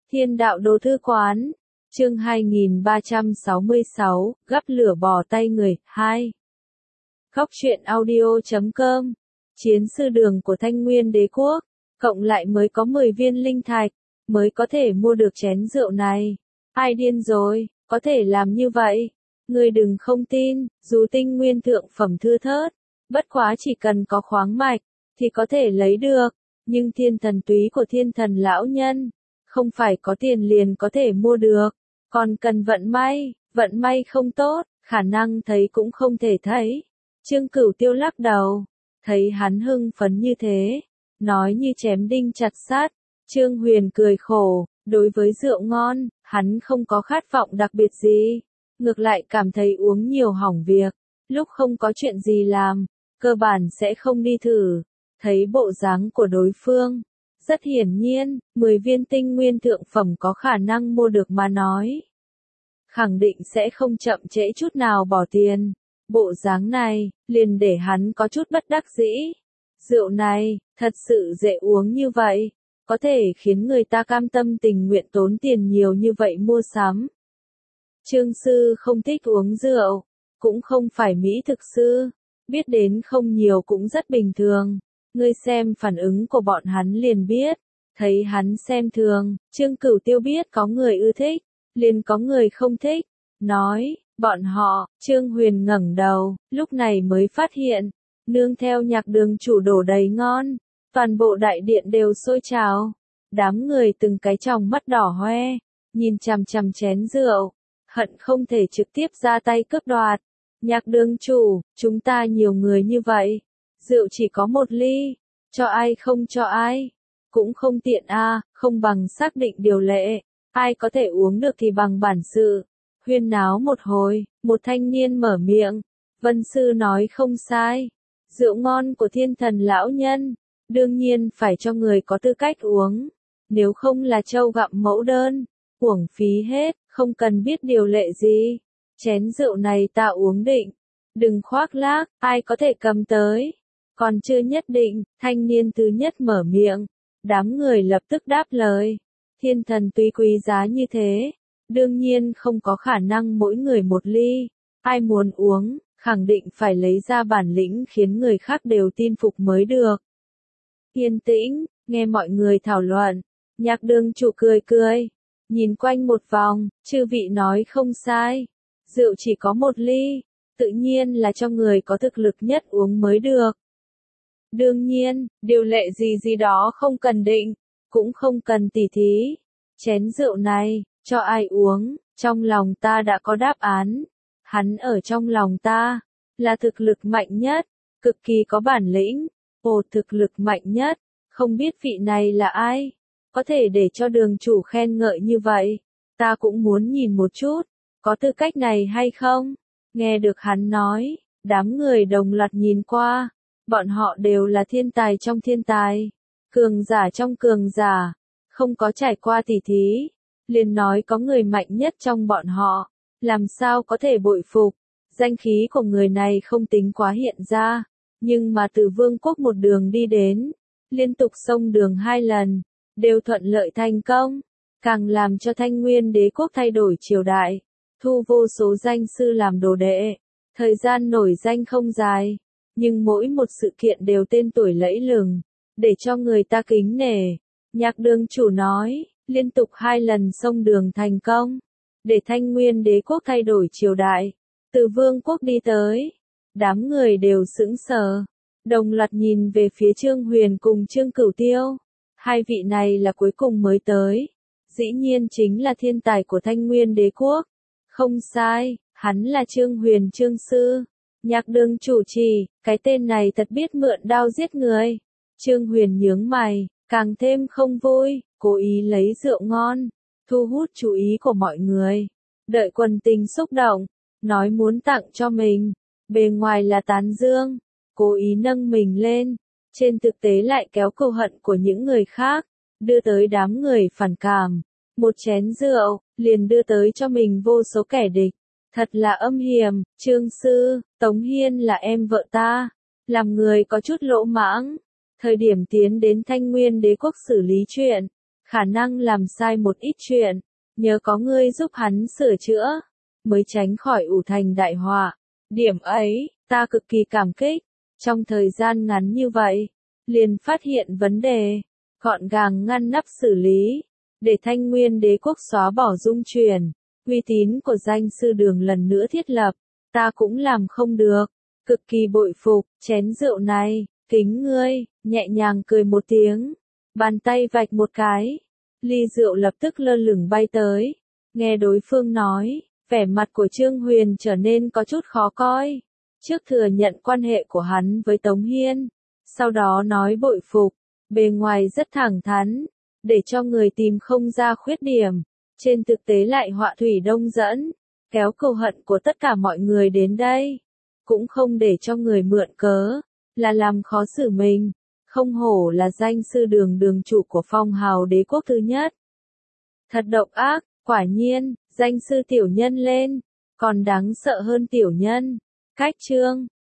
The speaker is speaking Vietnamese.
Thiên đạo đồ thư quán, chương 2366, gắp lửa bò tay người, 2. Góc truyện audio.com, chiến sư đường của Thanh Nguyên Đế Quốc, cộng lại mới có 10 viên linh thạch, mới có thể mua được chén rượu này. Ai điên rồi, có thể làm như vậy? Ngươi đừng không tin, dù tinh nguyên thượng phẩm thưa thớt, bất quá chỉ cần có khoáng mạch, thì có thể lấy được, nhưng thiên thần túy của thiên thần lão nhân, không phải có tiền liền có thể mua được, còn cần vận may không tốt, khả năng thấy cũng không thể thấy. Trương Cửu Tiêu lắc đầu, thấy hắn hưng phấn như thế, nói như chém đinh chặt sắt. Trương Huyền cười khổ, đối với rượu ngon, hắn không có khát vọng đặc biệt gì, ngược lại cảm thấy uống nhiều hỏng việc, lúc không có chuyện gì làm, cơ bản sẽ không đi thử. Thấy bộ dáng của đối phương, rất hiển nhiên, 10 viên tinh nguyên thượng phẩm có khả năng mua được mà nói. Khẳng định sẽ không chậm trễ chút nào bỏ tiền. Bộ dáng này, liền để hắn có chút bất đắc dĩ. Rượu này, thật sự dễ uống như vậy, có thể khiến người ta cam tâm tình nguyện tốn tiền nhiều như vậy mua sắm. Trương sư không thích uống rượu, cũng không phải mỹ thực sư, biết đến không nhiều cũng rất bình thường. Ngươi xem phản ứng của bọn hắn liền biết, thấy hắn xem thường, Trương Cửu Tiêu biết có người ưa thích, liền có người không thích, nói, bọn họ, Trương Huyền ngẩng đầu, lúc này mới phát hiện, nương theo nhạc đường chủ đổ đầy ngon, toàn bộ đại điện đều sôi trào, đám người từng cái tròng mắt đỏ hoe, nhìn chằm chằm chén rượu, hận không thể trực tiếp ra tay cướp đoạt. Nhạc đường chủ, chúng ta nhiều người như vậy, rượu chỉ có một ly, cho ai không cho ai, cũng không tiện a, không bằng xác định điều lệ, ai có thể uống được thì bằng bản sự. Huyên náo một hồi, một thanh niên mở miệng, Vân sư nói không sai, rượu ngon của thiên thần lão nhân, đương nhiên phải cho người có tư cách uống, nếu không là trâu gặm mẫu đơn, uổng phí hết, không cần biết điều lệ gì. Chén rượu này ta uống định, đừng khoác lác, ai có thể cầm tới. Còn chưa nhất định, thanh niên thứ nhất mở miệng, đám người lập tức đáp lời. Thiên thần tuy quý giá như thế, đương nhiên không có khả năng mỗi người một ly, ai muốn uống, khẳng định phải lấy ra bản lĩnh khiến người khác đều tin phục mới được. Yên tĩnh, nghe mọi người thảo luận, nhạc đường chủ cười cười, nhìn quanh một vòng, chư vị nói không sai, rượu chỉ có một ly, tự nhiên là cho người có thực lực nhất uống mới được. Đương nhiên, điều lệ gì đó không cần định, cũng không cần tỉ thí. Chén rượu này, cho ai uống, trong lòng ta đã có đáp án. Hắn ở trong lòng ta, là thực lực mạnh nhất, cực kỳ có bản lĩnh. Ồ, thực lực mạnh nhất, không biết vị này là ai? Có thể để cho đường chủ khen ngợi như vậy, ta cũng muốn nhìn một chút, có tư cách này hay không? Nghe được hắn nói, đám người đồng loạt nhìn qua. Bọn họ đều là thiên tài trong thiên tài, cường giả trong cường giả, không có trải qua tỉ thí, liền nói có người mạnh nhất trong bọn họ, làm sao có thể bội phục. Danh khí của người này không tính quá hiện ra, nhưng mà từ vương quốc một đường đi đến, liên tục xông đường 2 lần, đều thuận lợi thành công, càng làm cho Thanh Nguyên Đế Quốc thay đổi triều đại, thu vô số danh sư làm đồ đệ, thời gian nổi danh không dài. Nhưng mỗi một sự kiện đều tên tuổi lẫy lừng, để cho người ta kính nể. Nhạc đường chủ nói, liên tục 2 lần xông đường thành công, để Thanh Nguyên Đế Quốc thay đổi triều đại, từ vương quốc đi tới. Đám người đều sững sờ, đồng loạt nhìn về phía Trương Huyền cùng Trương Cửu Tiêu. Hai vị này là cuối cùng mới tới, dĩ nhiên chính là thiên tài của Thanh Nguyên Đế Quốc. Không sai, hắn là Trương Huyền Trương sư. Nhạc đường chủ trì, cái tên này thật biết mượn đao giết người. Trương Huyền nhướng mày, càng thêm không vui, cố ý lấy rượu ngon, thu hút chú ý của mọi người. Đợi quần tình xúc động, nói muốn tặng cho mình, bề ngoài là tán dương, cố ý nâng mình lên, trên thực tế lại kéo cừu hận của những người khác, đưa tới đám người phản cảm. Một chén rượu, liền đưa tới cho mình vô số kẻ địch. Thật là âm hiểm, Trương sư, Tống Hiên là em vợ ta, làm người có chút lỗ mãng. Thời điểm tiến đến Thanh Nguyên Đế Quốc xử lý chuyện, khả năng làm sai một ít chuyện, nhờ có ngươi giúp hắn sửa chữa, mới tránh khỏi ủ thành đại họa. Điểm ấy, ta cực kỳ cảm kích, trong thời gian ngắn như vậy, liền phát hiện vấn đề, gọn gàng ngăn nắp xử lý, để Thanh Nguyên Đế quốc xóa bỏ dung truyền, uy tín của danh sư Đường lần nữa thiết lập, ta cũng làm không được, cực kỳ bội phục, chén rượu này, kính ngươi, nhẹ nhàng cười một tiếng, bàn tay vạch một cái, ly rượu lập tức lơ lửng bay tới, nghe đối phương nói, vẻ mặt của Trương Huyền trở nên có chút khó coi, trước thừa nhận quan hệ của hắn với Tống Hiên, sau đó nói bội phục, bề ngoài rất thẳng thắn, để cho người tìm không ra khuyết điểm, trên thực tế lại họa thủy đông dẫn, kéo cừu hận của tất cả mọi người đến đây, cũng không để cho người mượn cớ, là làm khó xử mình, không hổ là danh sư Đường đường chủ của phong hào đế quốc thứ nhất. Thật độc ác, quả nhiên, danh sư tiểu nhân lên, còn đáng sợ hơn tiểu nhân. Cách chương